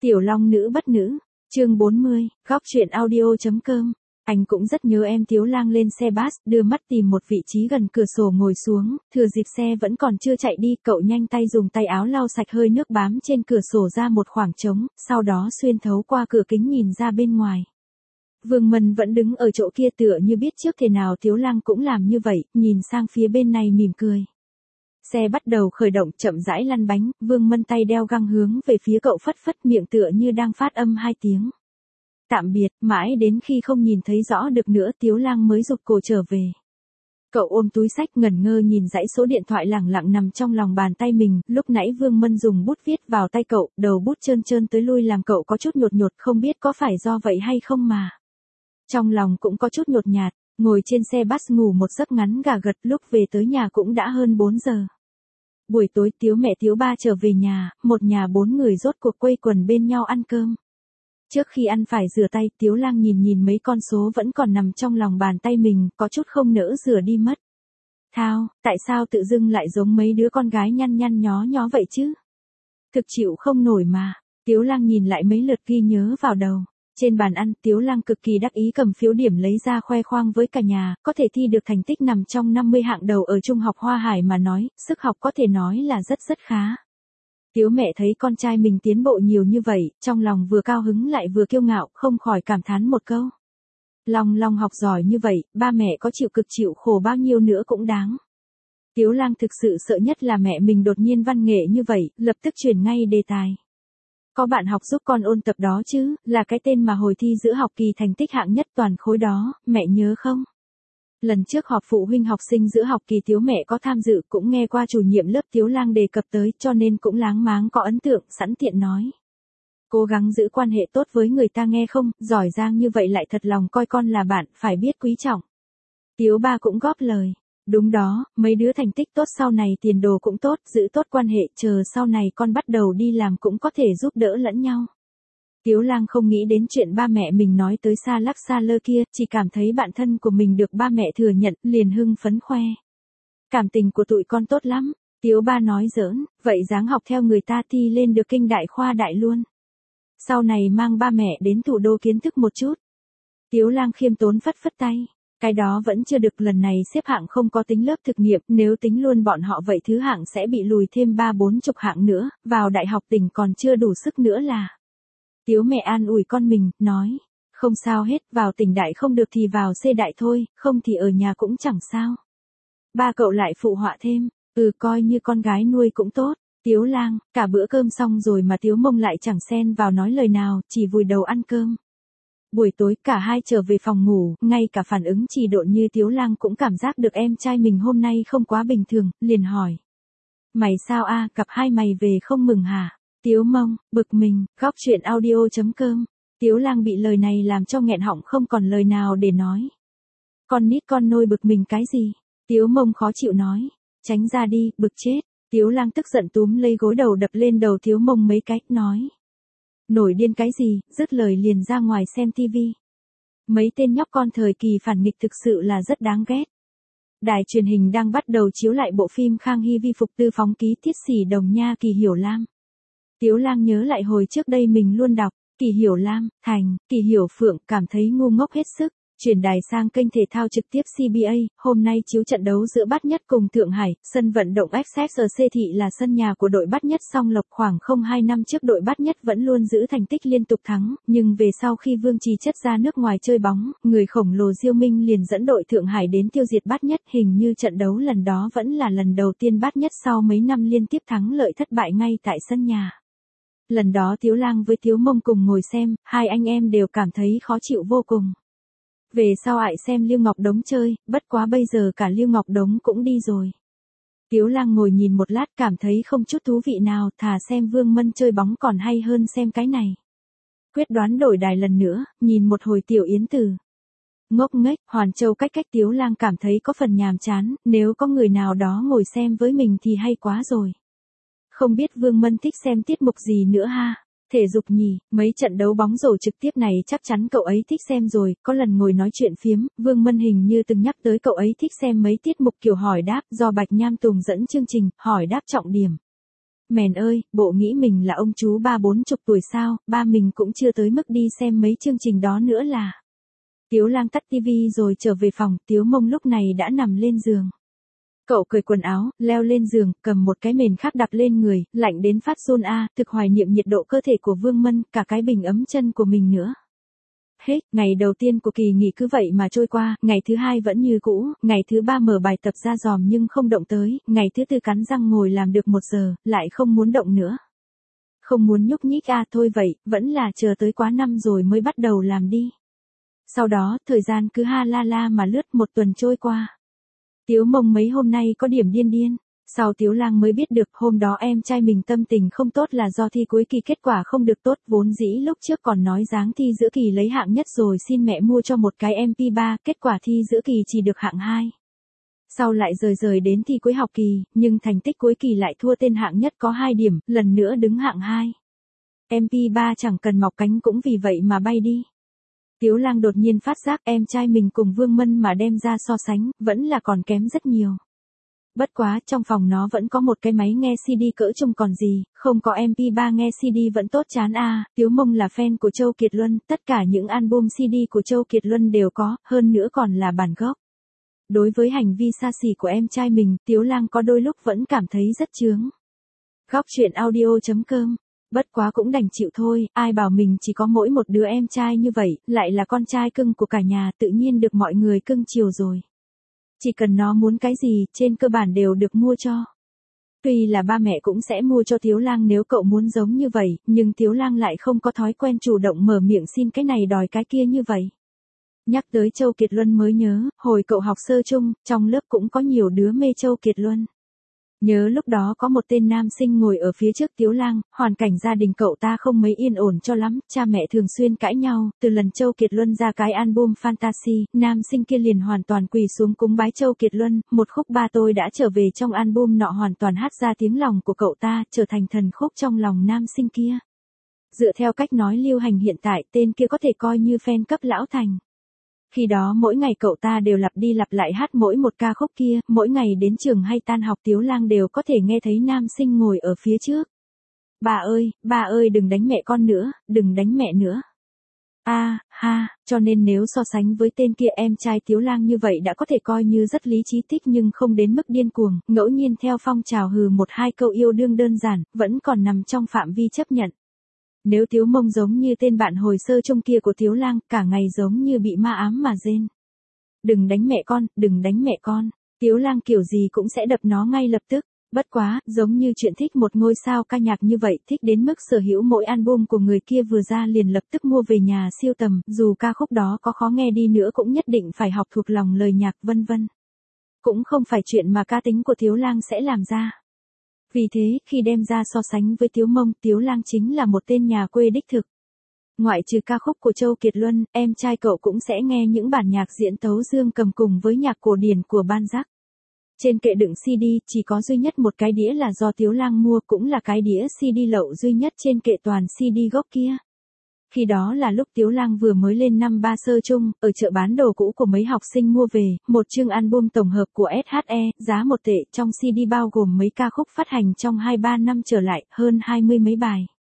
Tiểu Long nữ bất nữ, chương 40, góc truyện audio.com. Anh cũng rất nhớ em. Tiếu Lang lên xe bus, đưa mắt tìm một vị trí gần cửa sổ ngồi xuống, thừa dịp xe vẫn còn chưa chạy đi, cậu nhanh tay dùng tay áo lau sạch hơi nước bám trên cửa sổ ra một khoảng trống, sau đó xuyên thấu qua cửa kính nhìn ra bên ngoài. Vương Mân vẫn đứng ở chỗ kia tựa như biết trước thế nào Tiếu Lang cũng làm như vậy, nhìn sang phía bên này mỉm cười. Xe bắt đầu khởi động, chậm rãi lăn bánh, Vương Mân tay đeo găng hướng về phía cậu phất phất miệng tựa như đang phát âm 2 tiếng. Tạm biệt, mãi đến khi không nhìn thấy rõ được nữa Tiếu Lang mới giục cổ trở về. Cậu ôm túi xách ngẩn ngơ nhìn dãy số điện thoại lẳng lặng nằm trong lòng bàn tay mình, lúc nãy Vương Mân dùng bút viết vào tay cậu, đầu bút trơn trơn tới lui làm cậu có chút nhột nhột, không biết có phải do vậy hay không mà. Trong lòng cũng có chút nhột nhạt, ngồi trên xe bus ngủ một giấc ngắn gà gật, lúc về tới nhà cũng đã hơn 4 giờ. Buổi tối Tiếu mẹ Tiếu ba trở về nhà, một nhà 4 người rốt cuộc quây quần bên nhau ăn cơm. Trước khi ăn phải rửa tay, Tiếu Lang nhìn mấy con số vẫn còn nằm trong lòng bàn tay mình, có chút không nỡ rửa đi mất. Thao, tại sao tự dưng lại giống mấy đứa con gái nhăn nhăn nhó nhó vậy chứ? Thực chịu không nổi mà. Tiếu Lang nhìn lại mấy lượt ghi nhớ vào đầu. Trên bàn ăn, Tiếu Lang cực kỳ đắc ý cầm phiếu điểm lấy ra khoe khoang với cả nhà, có thể thi được thành tích nằm trong 50 hạng đầu ở Trung học Hoa Hải mà nói, sức học có thể nói là rất khá. Tiếu mẹ thấy con trai mình tiến bộ nhiều như vậy, trong lòng vừa cao hứng lại vừa kiêu ngạo, không khỏi cảm thán một câu. Long học giỏi như vậy, ba mẹ có chịu cực chịu khổ bao nhiêu nữa cũng đáng. Tiếu Lang thực sự sợ nhất là mẹ mình đột nhiên văn nghệ như vậy, lập tức chuyển ngay đề tài. Có bạn học giúp con ôn tập đó chứ, là cái tên mà hồi thi giữa học kỳ thành tích hạng nhất toàn khối đó, mẹ nhớ không? Lần trước họp phụ huynh học sinh giữa học kỳ Tiếu mẹ có tham dự, cũng nghe qua chủ nhiệm lớp Tiếu Lang đề cập tới, cho nên cũng láng máng có ấn tượng, sẵn tiện nói. Cố gắng giữ quan hệ tốt với người ta nghe không, giỏi giang như vậy lại thật lòng coi con là bạn, phải biết quý trọng. Tiếu ba cũng góp lời. Đúng đó, mấy đứa thành tích tốt sau này tiền đồ cũng tốt, giữ tốt quan hệ, chờ sau này con bắt đầu đi làm cũng có thể giúp đỡ lẫn nhau. Tiếu Lang không nghĩ đến chuyện ba mẹ mình nói tới xa lắc xa lơ kia, chỉ cảm thấy bạn thân của mình được ba mẹ thừa nhận, liền hưng phấn khoe. Cảm tình của tụi con tốt lắm, Tiếu ba nói giỡn, vậy dáng học theo người ta thi lên được kinh đại khoa đại luôn. Sau này mang ba mẹ đến thủ đô kiến thức một chút. Tiếu Lang khiêm tốn phất phất tay. Cái đó vẫn chưa được, lần này xếp hạng không có tính lớp thực nghiệm, nếu tính luôn bọn họ vậy thứ hạng sẽ bị lùi thêm 30-40 hạng nữa, vào đại học tỉnh còn chưa đủ sức nữa là. Tiếu mẹ an ủi con mình, nói, không sao hết, vào tỉnh đại không được thì vào C đại thôi, không thì ở nhà cũng chẳng sao. Ba cậu lại phụ họa thêm, coi như con gái nuôi cũng tốt. Tiếu Lang, cả bữa cơm xong rồi mà Tiếu Mông lại chẳng xen vào nói lời nào, chỉ vùi đầu ăn cơm. Buổi tối cả hai trở về phòng ngủ, ngay cả phản ứng trì độn như Tiếu Lang cũng cảm giác được em trai mình hôm nay không quá bình thường, liền hỏi. Mày sao a, cặp hai mày về không mừng hả? Tiếu Mông, bực mình, góc truyện audio.com. Tiếu Lang bị lời này làm cho nghẹn họng không còn lời nào để nói. Con nít con nôi bực mình cái gì? Tiếu Mông khó chịu nói. Tránh ra đi, bực chết. Tiếu Lang tức giận túm lấy gối đầu đập lên đầu Tiếu Mông mấy cái, nói. Nổi điên cái gì, dứt lời liền ra ngoài xem tivi. Mấy tên nhóc con thời kỳ phản nghịch thực sự là rất đáng ghét. Đài truyền hình đang bắt đầu chiếu lại bộ phim Khang Hy vi phục tư phóng ký Thiết Sĩ Đồng Nha Kỳ Hiểu Lam. Tiếu Lang nhớ lại hồi trước đây mình luôn đọc, Kỳ Hiểu Lam, Thành, Kỳ Hiểu Phượng, cảm thấy ngu ngốc hết sức. Chuyển đài sang kênh thể thao trực tiếp CBA, hôm nay chiếu trận đấu giữa Bát Nhất cùng Thượng Hải, sân vận động XSRC Thị là sân nhà của đội Bát Nhất song lộc, khoảng 02 năm trước đội Bát Nhất vẫn luôn giữ thành tích liên tục thắng, nhưng về sau khi Vương Trì chất ra nước ngoài chơi bóng, người khổng lồ Diêu Minh liền dẫn đội Thượng Hải đến tiêu diệt Bát Nhất, hình như trận đấu lần đó vẫn là lần đầu tiên Bát Nhất sau mấy năm liên tiếp thắng lợi thất bại ngay tại sân nhà. Lần đó Tiếu Lang với Tiếu Mông cùng ngồi xem, hai anh em đều cảm thấy khó chịu vô cùng. Về sau ại xem Lưu Ngọc Đống chơi, bất quá bây giờ cả Lưu Ngọc Đống cũng đi rồi. Tiếu Lang ngồi nhìn một lát cảm thấy không chút thú vị nào, thà xem Vương Mân chơi bóng còn hay hơn xem cái này. Quyết đoán đổi đài lần nữa, nhìn một hồi Tiểu Yến Tử. Ngốc nghếch, Hoàn Châu cách Tiếu Lang cảm thấy có phần nhàm chán, nếu có người nào đó ngồi xem với mình thì hay quá rồi. Không biết Vương Mân thích xem tiết mục gì nữa ha? Thể dục nhỉ, mấy trận đấu bóng rổ trực tiếp này chắc chắn cậu ấy thích xem rồi, có lần ngồi nói chuyện phiếm, Vương Mân hình như từng nhắc tới cậu ấy thích xem mấy tiết mục kiểu hỏi đáp do Bạch Nham Tùng dẫn chương trình, hỏi đáp trọng điểm. Mèn ơi, bộ nghĩ mình là ông chú 30-40 tuổi sao, ba mình cũng chưa tới mức đi xem mấy chương trình đó nữa là. Tiếu Lang tắt tivi rồi trở về phòng, Tiếu Mông lúc này đã nằm lên giường. Cậu cởi quần áo, leo lên giường, cầm một cái mền khác đặt lên người, lạnh đến phát run thực hoài niệm nhiệt độ cơ thể của Vương Mân, cả cái bình ấm chân của mình nữa. Hết, ngày đầu tiên của kỳ nghỉ cứ vậy mà trôi qua, ngày thứ hai vẫn như cũ, ngày thứ ba mở bài tập ra dòm nhưng không động tới, ngày thứ tư cắn răng ngồi làm được 1 giờ, lại không muốn động nữa. Không muốn nhúc nhích thôi vậy, vẫn là chờ tới quá năm rồi mới bắt đầu làm đi. Sau đó, thời gian cứ ha la la mà lướt 1 tuần trôi qua. Tiếu Mông mấy hôm nay có điểm điên điên. Sau Tiếu Lang mới biết được hôm đó em trai mình tâm tình không tốt là do thi cuối kỳ kết quả không được tốt, vốn dĩ lúc trước còn nói dáng thi giữa kỳ lấy hạng nhất rồi xin mẹ mua cho một cái MP3, kết quả thi giữa kỳ chỉ được hạng 2. Sau lại rời đến thi cuối học kỳ, nhưng thành tích cuối kỳ lại thua tên hạng nhất có 2 điểm, lần nữa đứng hạng 2. MP3 chẳng cần mọc cánh cũng vì vậy mà bay đi. Tiếu Lang đột nhiên phát giác em trai mình cùng Vương Mân mà đem ra so sánh, vẫn là còn kém rất nhiều. Bất quá, trong phòng nó vẫn có một cái máy nghe CD cỡ trung còn gì, không có MP3 nghe CD vẫn tốt chán Tiếu Mông là fan của Châu Kiệt Luân, tất cả những album CD của Châu Kiệt Luân đều có, hơn nữa còn là bản gốc. Đối với hành vi xa xỉ của em trai mình, Tiếu Lang có đôi lúc vẫn cảm thấy rất chướng. Góc truyện audio.com. Bất quá cũng đành chịu thôi, ai bảo mình chỉ có mỗi một đứa em trai như vậy, lại là con trai cưng của cả nhà, tự nhiên được mọi người cưng chiều rồi. Chỉ cần nó muốn cái gì, trên cơ bản đều được mua cho. Tuy là ba mẹ cũng sẽ mua cho Tiếu Lang nếu cậu muốn giống như vậy, nhưng Tiếu Lang lại không có thói quen chủ động mở miệng xin cái này đòi cái kia như vậy. Nhắc tới Châu Kiệt Luân mới nhớ, hồi cậu học sơ chung, trong lớp cũng có nhiều đứa mê Châu Kiệt Luân. Nhớ lúc đó có một tên nam sinh ngồi ở phía trước Tiếu Lang, hoàn cảnh gia đình cậu ta không mấy yên ổn cho lắm, cha mẹ thường xuyên cãi nhau, từ lần Châu Kiệt Luân ra cái album Fantasy, nam sinh kia liền hoàn toàn quỳ xuống cúng bái Châu Kiệt Luân, một khúc Ba Tôi Đã Trở Về trong album nọ hoàn toàn hát ra tiếng lòng của cậu ta, trở thành thần khúc trong lòng nam sinh kia. Dựa theo cách nói lưu hành hiện tại, tên kia có thể coi như fan cấp lão thành. Khi đó mỗi ngày cậu ta đều lặp đi lặp lại hát mỗi một ca khúc kia, mỗi ngày đến trường hay tan học Tiếu Lang đều có thể nghe thấy nam sinh ngồi ở phía trước. Ba ơi đừng đánh mẹ con nữa, đừng đánh mẹ nữa. Cho nên nếu so sánh với tên kia em trai Tiếu Lang như vậy đã có thể coi như rất lý trí tích nhưng không đến mức điên cuồng, ngẫu nhiên theo phong trào hừ 1-2 câu yêu đương đơn giản, vẫn còn nằm trong phạm vi chấp nhận. Nếu Tiếu Mông giống như tên bạn hồi sơ chung kia của Tiếu Lang, cả ngày giống như bị ma ám mà rên. Đừng đánh mẹ con, đừng đánh mẹ con. Tiếu Lang kiểu gì cũng sẽ đập nó ngay lập tức. Bất quá, giống như chuyện thích một ngôi sao ca nhạc như vậy, thích đến mức sở hữu mỗi album của người kia vừa ra liền lập tức mua về nhà siêu tầm, dù ca khúc đó có khó nghe đi nữa cũng nhất định phải học thuộc lòng lời nhạc vân vân. Cũng không phải chuyện mà cá tính của Tiếu Lang sẽ làm ra. Vì thế, khi đem ra so sánh với Tiếu Mông, Tiếu Lang chính là một tên nhà quê đích thực. Ngoại trừ ca khúc của Châu Kiệt Luân, em trai cậu cũng sẽ nghe những bản nhạc diễn tấu dương cầm cùng với nhạc cổ điển của Ban Giác. Trên kệ đựng CD, chỉ có duy nhất một cái đĩa là do Tiếu Lang mua, cũng là cái đĩa CD lậu duy nhất trên kệ toàn CD gốc kia. Khi đó là lúc Tiếu Lang vừa mới lên năm 3 sơ chung, ở chợ bán đồ cũ của mấy học sinh mua về, một chương album tổng hợp của SHE, giá 1 tệ, trong CD bao gồm mấy ca khúc phát hành trong 2-3 năm trở lại, hơn 20 mấy bài.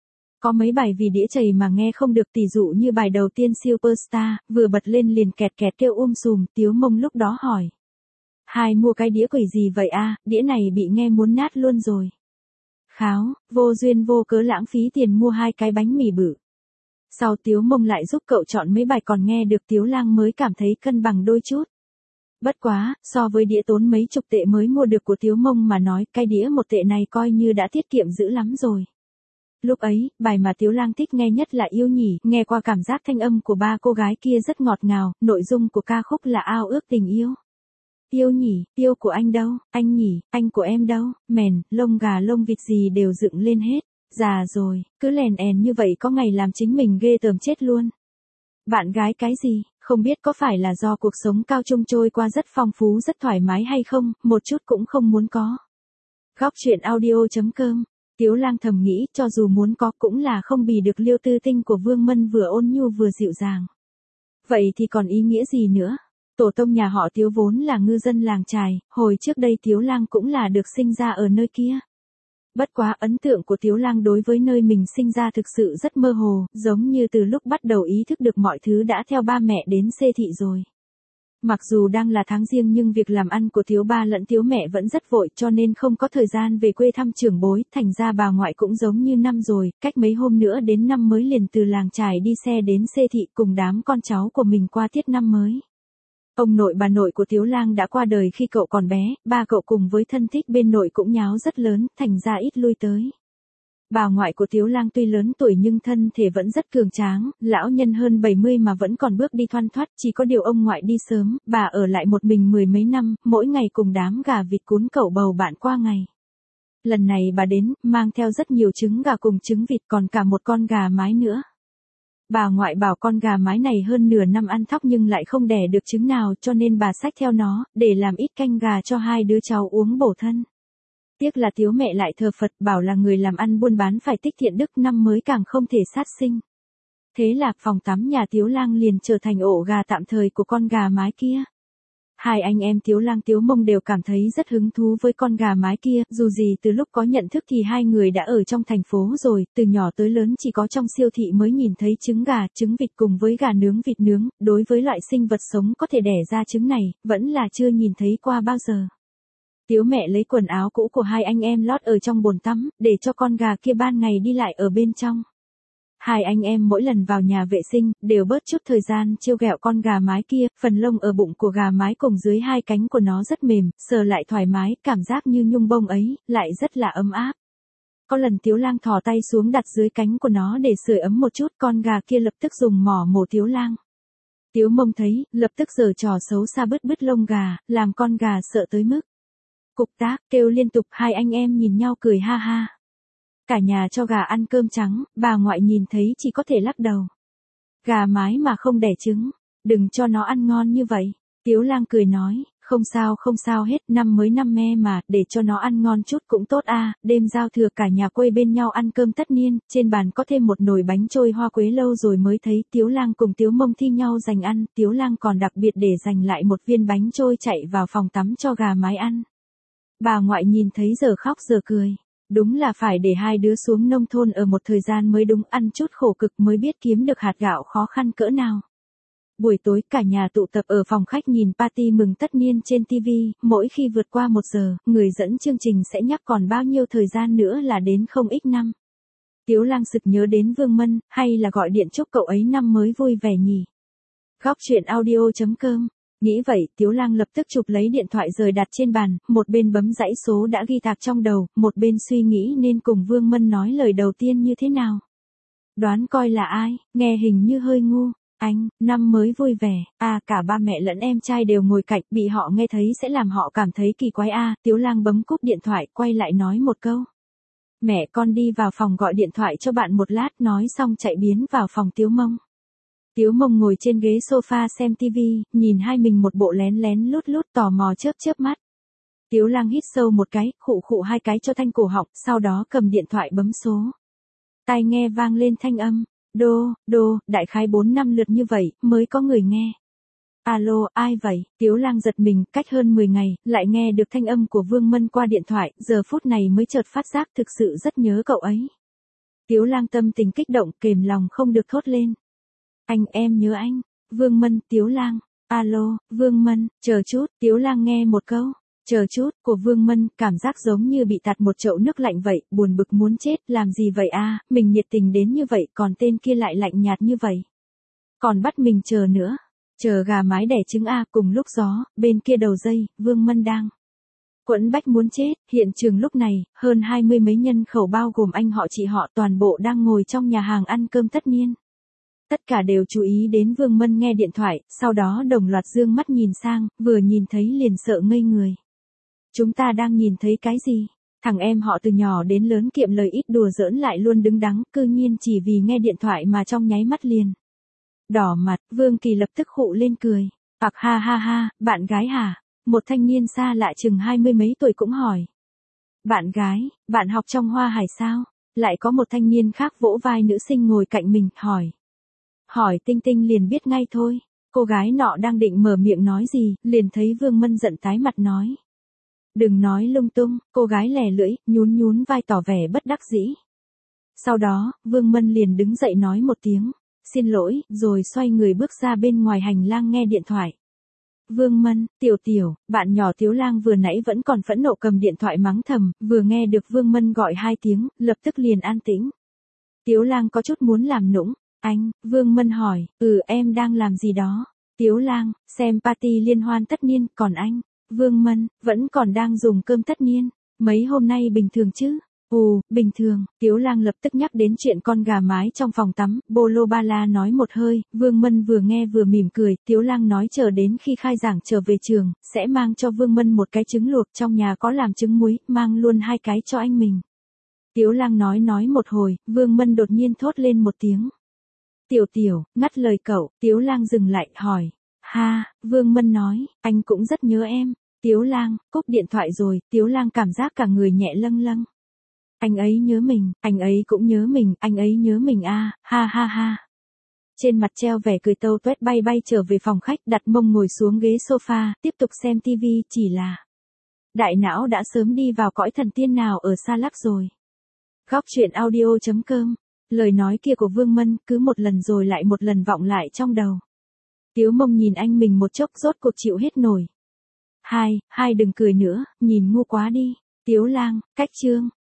Có mấy bài vì đĩa chày mà nghe không được, tỷ dụ như bài đầu tiên Superstar, vừa bật lên liền kẹt kẹt kêu sùm, Tiếu Mông lúc đó hỏi. Hai mua cái đĩa quỷ gì vậy đĩa này bị nghe muốn nát luôn rồi. Kháo, vô duyên vô cớ lãng phí tiền mua 2 cái bánh mì bự. Sau Tiếu Mông lại giúp cậu chọn mấy bài còn nghe được, Tiếu Lang mới cảm thấy cân bằng đôi chút. Bất quá, so với đĩa tốn mấy chục tệ mới mua được của Tiếu Mông mà nói, cái đĩa 1 tệ này coi như đã tiết kiệm dữ lắm rồi. Lúc ấy, bài mà Tiếu Lang thích nghe nhất là Yêu Nhỉ, nghe qua cảm giác thanh âm của ba cô gái kia rất ngọt ngào, nội dung của ca khúc là ao ước tình yêu. Yêu nhỉ, yêu của anh đâu, anh nhỉ, anh của em đâu, mèn, lông gà lông vịt gì đều dựng lên hết. Già rồi, cứ lèn èn như vậy có ngày làm chính mình ghê tởm chết luôn. Bạn gái cái gì, không biết có phải là do cuộc sống cao trung trôi qua rất phong phú rất thoải mái hay không, một chút cũng không muốn có. Góc truyện audio.com. Tiếu Lang thầm nghĩ, cho dù muốn có cũng là không bì được Liêu Tư Tinh của Vương Mân vừa ôn nhu vừa dịu dàng. Vậy thì còn ý nghĩa gì nữa? Tổ tông nhà họ Tiếu vốn là ngư dân làng chài, hồi trước đây Tiếu Lang cũng là được sinh ra ở nơi kia. Bất quá ấn tượng của Tiếu Lang đối với nơi mình sinh ra thực sự rất mơ hồ, giống như từ lúc bắt đầu ý thức được mọi thứ đã theo ba mẹ đến xê thị rồi. Mặc dù đang là tháng riêng nhưng việc làm ăn của Tiếu ba lẫn Tiếu mẹ vẫn rất vội cho nên không có thời gian về quê thăm trưởng bối, thành ra bà ngoại cũng giống như năm rồi, cách mấy hôm nữa đến năm mới liền từ làng trài đi xe đến xê thị cùng đám con cháu của mình qua tiết năm mới. Ông nội bà nội của Tiếu Lang đã qua đời khi cậu còn bé, ba cậu cùng với thân thích bên nội cũng nháo rất lớn, thành ra ít lui tới. Bà ngoại của Tiếu Lang tuy lớn tuổi nhưng thân thể vẫn rất cường tráng, lão nhân hơn 70 mà vẫn còn bước đi thoăn thoắt, chỉ có điều ông ngoại đi sớm, bà ở lại một mình mười mấy năm, mỗi ngày cùng đám gà vịt cuốn cẩu bầu bạn qua ngày. Lần này bà đến, mang theo rất nhiều trứng gà cùng trứng vịt còn cả một con gà mái nữa. Bà ngoại bảo con gà mái này hơn nửa năm ăn thóc nhưng lại không đẻ được trứng nào cho nên bà xách theo nó, để làm ít canh gà cho hai đứa cháu uống bổ thân. Tiếc là Tiếu mẹ lại thờ Phật bảo là người làm ăn buôn bán phải tích thiện đức năm mới càng không thể sát sinh. Thế là phòng tắm nhà Tiếu Lang liền trở thành ổ gà tạm thời của con gà mái kia. Hai anh em Tiếu Lang Tiếu Mông đều cảm thấy rất hứng thú với con gà mái kia, dù gì từ lúc có nhận thức thì hai người đã ở trong thành phố rồi, từ nhỏ tới lớn chỉ có trong siêu thị mới nhìn thấy trứng gà, trứng vịt cùng với gà nướng vịt nướng, đối với loại sinh vật sống có thể đẻ ra trứng này, vẫn là chưa nhìn thấy qua bao giờ. Tiếu mẹ lấy quần áo cũ của hai anh em lót ở trong bồn tắm, để cho con gà kia ban ngày đi lại ở bên trong. Hai anh em mỗi lần vào nhà vệ sinh, đều bớt chút thời gian trêu ghẹo con gà mái kia, phần lông ở bụng của gà mái cùng dưới hai cánh của nó rất mềm, sờ lại thoải mái, cảm giác như nhung bông ấy, lại rất là ấm áp. Có lần Tiếu Lang thò tay xuống đặt dưới cánh của nó để sưởi ấm một chút, con gà kia lập tức dùng mỏ mổ Tiếu Lang. Tiếu Mông thấy, lập tức giở trò xấu xa bứt bứt lông gà, làm con gà sợ tới mức cục tác, kêu liên tục, hai anh em nhìn nhau cười ha ha. Cả nhà cho gà ăn cơm trắng, bà ngoại nhìn thấy chỉ có thể lắc đầu. Gà mái mà không đẻ trứng, đừng cho nó ăn ngon như vậy. Tiếu Lang cười nói, không sao hết, năm mới năm me mà, để cho nó ăn ngon chút cũng tốt à, đêm giao thừa cả nhà quây bên nhau ăn cơm tất niên, trên bàn có thêm một nồi bánh trôi hoa quế lâu rồi mới thấy. Tiếu Lang cùng Tiếu Mông thi nhau giành ăn, Tiếu Lang còn đặc biệt để dành lại một viên bánh trôi chạy vào phòng tắm cho gà mái ăn. Bà ngoại nhìn thấy giờ khóc giờ cười. Đúng là phải để hai đứa xuống nông thôn ở một thời gian mới đúng, ăn chút khổ cực mới biết kiếm được hạt gạo khó khăn cỡ nào. Buổi tối cả nhà tụ tập ở phòng khách nhìn party mừng tất niên trên TV, mỗi khi vượt qua 1 giờ, người dẫn chương trình sẽ nhắc còn bao nhiêu thời gian nữa là đến không ít năm. Tiếu Lang sực nhớ đến Vương Mân, hay là gọi điện chúc cậu ấy năm mới vui vẻ nhỉ. Góc truyện audio.com. Nghĩ vậy, Tiếu Lang lập tức chụp lấy điện thoại rời đặt trên bàn, một bên bấm dãy số đã ghi tạc trong đầu, một bên suy nghĩ nên cùng Vương Mân nói lời đầu tiên như thế nào. Đoán coi là ai, nghe hình như hơi ngu. Anh, năm mới vui vẻ, cả ba mẹ lẫn em trai đều ngồi cạnh, bị họ nghe thấy sẽ làm họ cảm thấy kỳ quái Tiếu Lang bấm cúp điện thoại, quay lại nói một câu. Mẹ con đi vào phòng gọi điện thoại cho bạn một lát, nói xong chạy biến vào phòng Tiếu Mông. Tiếu Mông ngồi trên ghế sofa xem TV, nhìn hai mình một bộ lén lén lút lút tò mò chớp mắt. Tiếu Lang hít sâu một cái, khụ khụ hai cái cho thanh cổ họng, sau đó cầm điện thoại bấm số. Tai nghe vang lên thanh âm, đô, đại khái 4-5 lượt như vậy, mới có người nghe. Alo, ai vậy? Tiếu Lang giật mình, cách hơn 10 ngày, lại nghe được thanh âm của Vương Mân qua điện thoại, giờ phút này mới chợt phát giác thực sự rất nhớ cậu ấy. Tiếu Lang tâm tình kích động, kềm lòng không được thốt lên. Anh, em nhớ anh. Vương Mân, Tiếu Lang. Alo, Vương Mân, chờ chút, Tiếu Lang nghe một câu. Chờ chút, của Vương Mân, cảm giác giống như bị tạt một chậu nước lạnh vậy, buồn bực muốn chết, làm gì vậy mình nhiệt tình đến như vậy, còn tên kia lại lạnh nhạt như vậy. Còn bắt mình chờ nữa. Chờ gà mái đẻ trứng cùng lúc gió, bên kia đầu dây, Vương Mân đang quẫn bách muốn chết, hiện trường lúc này, hơn 20 mấy nhân khẩu bao gồm anh họ chị họ toàn bộ đang ngồi trong nhà hàng ăn cơm tất niên. Tất cả đều chú ý đến Vương Mân nghe điện thoại, sau đó đồng loạt dương mắt nhìn sang, vừa nhìn thấy liền sợ ngây người. Chúng ta đang nhìn thấy cái gì? Thằng em họ từ nhỏ đến lớn kiệm lời ít đùa giỡn lại luôn đứng đắn, cư nhiên chỉ vì nghe điện thoại mà trong nháy mắt liền đỏ mặt. Vương Kỳ lập tức khụ lên cười. Ha, bạn gái hả? Một thanh niên xa lạ chừng 20 mấy tuổi cũng hỏi. Bạn gái, bạn học trong Hoa Hải sao? Lại có một thanh niên khác vỗ vai nữ sinh ngồi cạnh mình, hỏi Tinh Tinh liền biết ngay thôi. Cô gái nọ đang định mở miệng nói gì, liền thấy Vương Mân giận tái mặt nói. Đừng nói lung tung, cô gái lè lưỡi, nhún nhún vai tỏ vẻ bất đắc dĩ. Sau đó, Vương Mân liền đứng dậy nói một tiếng, xin lỗi, rồi xoay người bước ra bên ngoài hành lang nghe điện thoại. Vương Mân, Tiểu Tiểu, bạn nhỏ Tiếu Lang vừa nãy vẫn còn phẫn nộ cầm điện thoại mắng thầm, vừa nghe được Vương Mân gọi 2 tiếng, lập tức liền an tĩnh. Tiếu Lang có chút muốn làm nũng, anh, Vương Mân hỏi, em đang làm gì đó? Tiếu Lang, xem party liên hoan tất niên, còn anh? Vương Mân, vẫn còn đang dùng cơm tất niên, mấy hôm nay bình thường chứ? Bình thường, Tiếu Lang lập tức nhắc đến chuyện con gà mái trong phòng tắm, Bolo Ba La nói một hơi, Vương Mân vừa nghe vừa mỉm cười, Tiếu Lang nói chờ đến khi khai giảng trở về trường, sẽ mang cho Vương Mân một cái trứng luộc trong nhà có làm trứng muối, mang luôn 2 cái cho anh mình. Tiếu Lang nói một hồi, Vương Mân đột nhiên thốt lên một tiếng. Tiểu Tiểu, ngắt lời cậu, Tiếu Lang dừng lại, hỏi. Ha, Vương Mân nói, anh cũng rất nhớ em. Tiếu Lang, cúp điện thoại rồi, Tiếu Lang cảm giác cả người nhẹ lâng lâng. Anh ấy nhớ mình, anh ấy cũng nhớ mình, anh ấy nhớ mình ha ha ha. Trên mặt treo vẻ cười tâu tuét bay trở về phòng khách đặt mông ngồi xuống ghế sofa, tiếp tục xem tivi, chỉ là đại não đã sớm đi vào cõi thần tiên nào ở xa lắc rồi. Góc truyện audio.com, lời nói kia của Vương Mân cứ một lần rồi lại một lần vọng lại trong đầu. Tiếu Mông nhìn anh mình một chốc rốt cuộc chịu hết nổi. Hai đừng cười nữa, nhìn ngu quá đi. Tiếu Lang, cách chương.